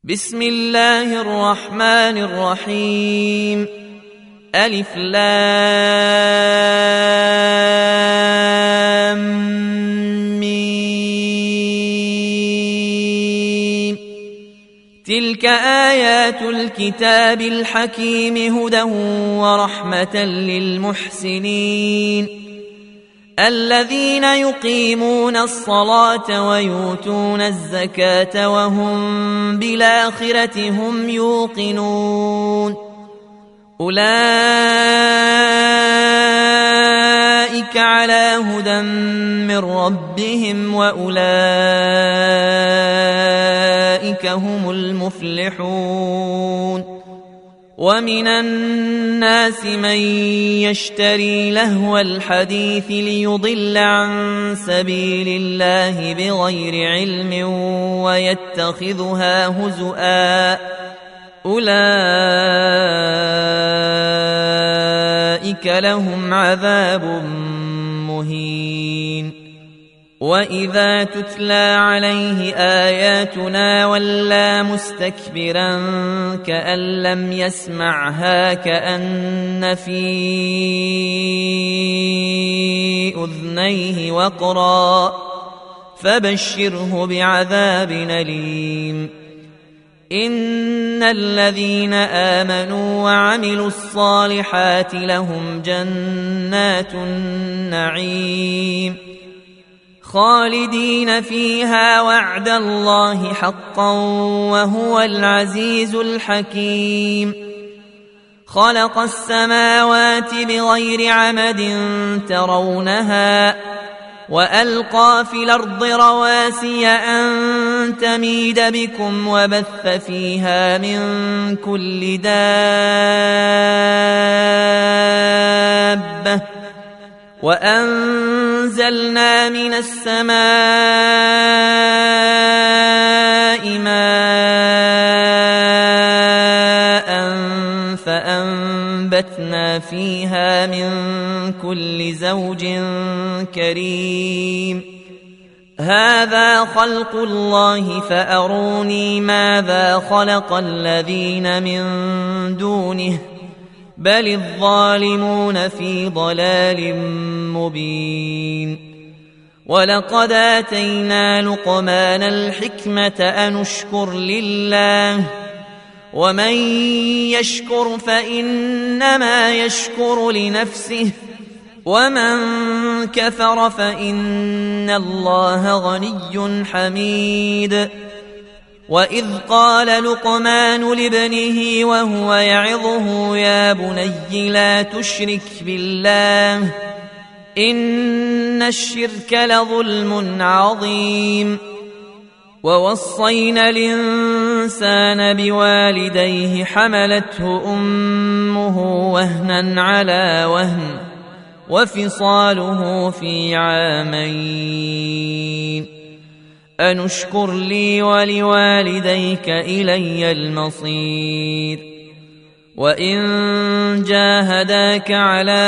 بسم الله الرحمن الرحيم. ألف لام ميم. تلك آيات الكتاب الحكيم هدى ورحمة للمحسنين الذين يقيمون الصلاة ويؤتون الزكاة وهم بالآخرة هم يوقنون أولئك على هدى من ربهم وأولئك هم المفلحون. ومن الناس من يشتري لهو الحديث ليضل عن سبيل الله بغير علم ويتخذها هزؤا أولئك لهم عذاب مهين. وإذا تتلى عليه آياتنا ولى مستكبرا كأن لم يسمعها كأن في أذنيه وقرا فبشره بعذاب أليم. إن الذين آمنوا وعملوا الصالحات لهم جنات النعيم خالدين فيها وعد الله حقا وهو العزيز الحكيم. خلق السماوات بغير عمد ترونها وألقى في الأرض رواسي أن تميد بكم وبث فيها من كل دابة وأنزلنا من السماء ماء فأنبتنا فيها من كل زوج كريم. هذا خلق الله فأروني ماذا خلق الذين من دونه بل الظالمون في ضلال مبين. ولقد آتينا لقمان الحكمة أن اشكر لله ومن يشكر فإنما يشكر لنفسه ومن كفر فإن الله غني حميد. وإذ قال لقمان لابنه وهو يعظه يا بني لا تشرك بالله إن الشرك لظلم عظيم. ووصينا الإنسان بوالديه حملته أمه وهنا على وهن وفصاله في عامين أن اشكر لي ولوالديك إلي المصير. وإن جاهداك على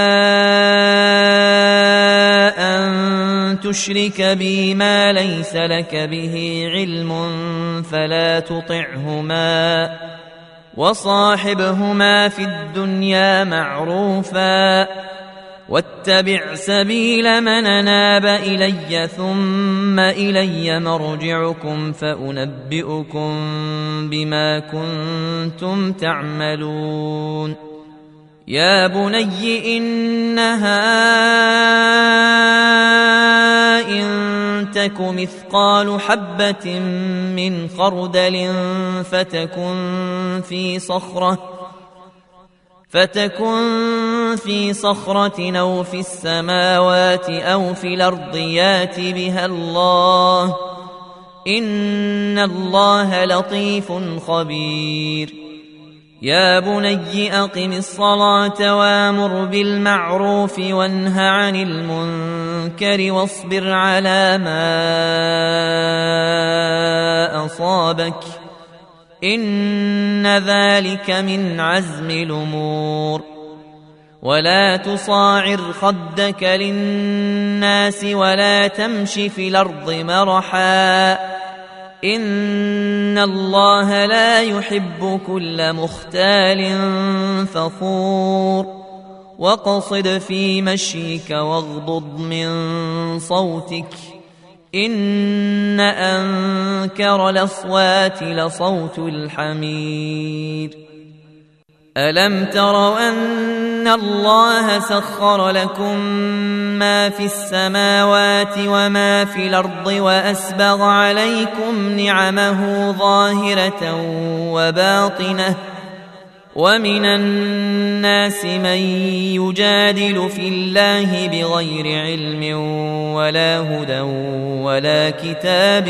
أن تشرك بي ما ليس لك به علم فلا تطعهما وصاحبهما في الدنيا معروفا واتبع سبيل من أناب إلي ثم إلي مرجعكم فأنبئكم بما كنتم تعملون. يا بني إنها إن تك مثقال حبة من خردل فتكن في صخرة أو في السماوات أو في الأرض يات بها الله إن الله لطيف خبير. يا بني أقم الصلاة وامر بالمعروف وانه عن المنكر واصبر على ما أصابك إن ذلك من عزم الأمور. ولا تصاعر خدك للناس ولا تمش في الأرض مرحا إن إن الله لا يحب كل مختال فخور واقصد في مشيك واغضض من صوتك إن أنكر الأصوات لصوت الحمير ألم تروا أن الله سخر لكم ما في السماوات وما في الأرض وأسبغ عليكم نعمه ظاهرة وباطنة ومن الناس من يجادل في الله بغير علم ولا هدى ولا كتاب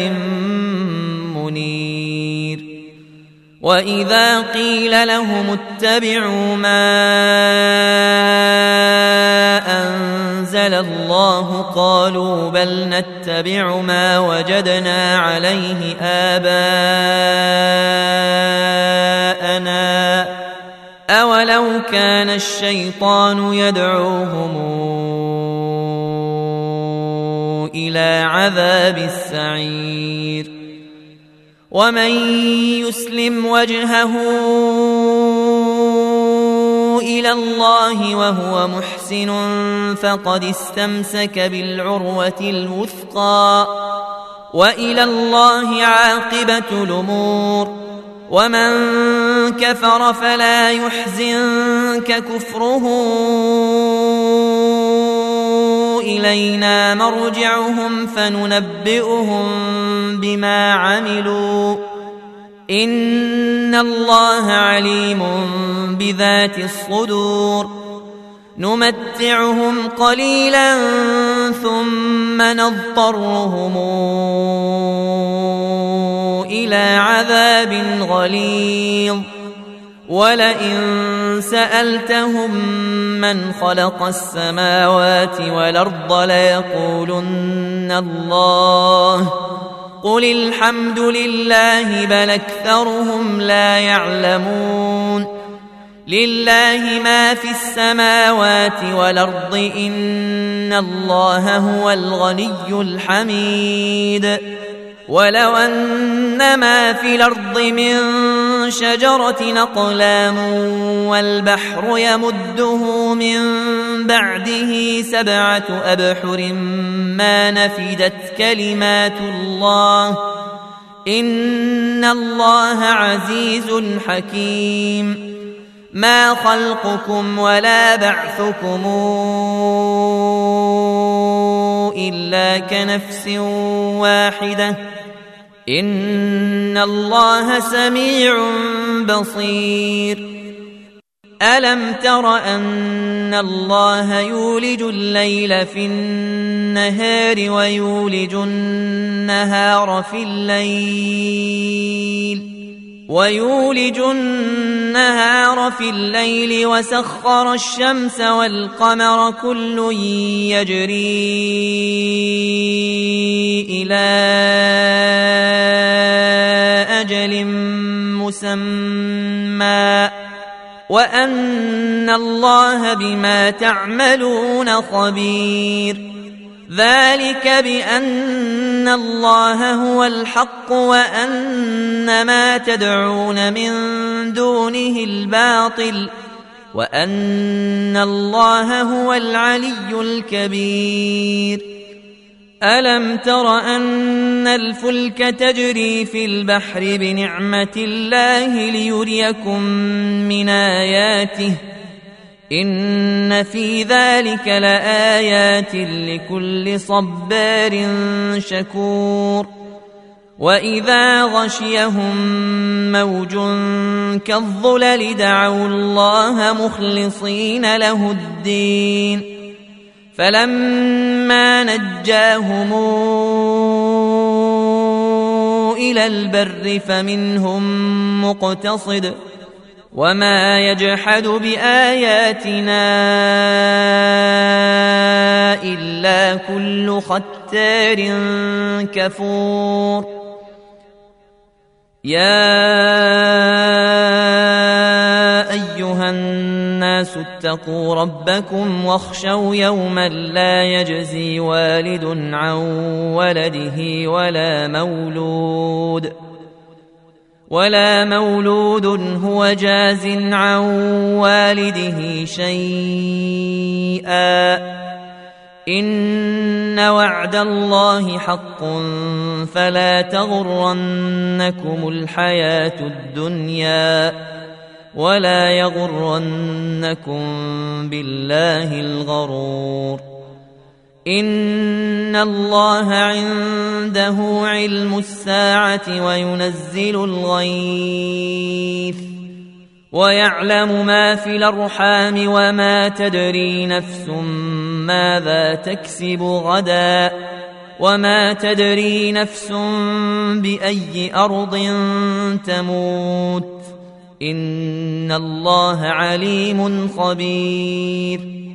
منير وإذا قيل لهم اتبعوا ما أنزل الله قالوا بل نتبع ما وجدنا عليه آباءنا أولو كان الشيطان يدعوهم إلى عذاب السعير ومن يسلم وجهه إلى الله وهو محسن فقد استمسك بالعروة الوثقى وإلى الله عاقبة الأمور ومن كفر فلا يحزنك كفره إلينا مرجعهم فننبئهم بما عملوا إن الله عليم بذات الصدور نمتعهم قليلا ثم نضطرهم إلى عذاب غليظ ولئن سألتهم من خلق السماوات والأرض ليقولن الله قل الحمد لله بل أكثرهم لا يعلمون لله ما في السماوات والأرض إن الله هو الغني الحميد ولو أن ما في الأرض من شجرة أقلام والبحر يمده من بعده 7 أبحر ما نفدت كلمات الله إن الله عزيز حكيم ما خلقكم ولا بعثكم إلا كنفس واحدة إن الله سميع بصير ألم تر أن الله يولج الليل في النهار ويولج النهار في الليل وسخر الشمس والقمر كل يجري إلى أجل مسمى وأن الله بما تعملون خبير ذلك بأن الله هو الحق وأن ما تدعون من دونه الباطل وأن الله هو العلي الكبير ألم تر أن الفلك تجري في البحر بنعمة الله ليريكم من آياته إن في ذلك لآيات لكل صبار شكور وإذا غشيهم موج كالظلل دعوا الله مخلصين له الدين فلما نجاهم إلى البر فمنهم مقتصد وما يجحد بآياتنا إلا كل ختار كفور يا أيها الناس اتقوا ربكم واخشوا يوما لا يجزي والد عن ولده ولا مولود هو جاز عن والده شيئا إن وعد الله حق فلا تغرنكم الحياة الدنيا ولا يغرنكم بالله الغرور إن الله عنده علم الساعة وينزل الغيث ويعلم ما في الأرحام وما تدري نفس ماذا تكسب غدا وما تدري نفس بأي أرض تموت إن الله عليم خبير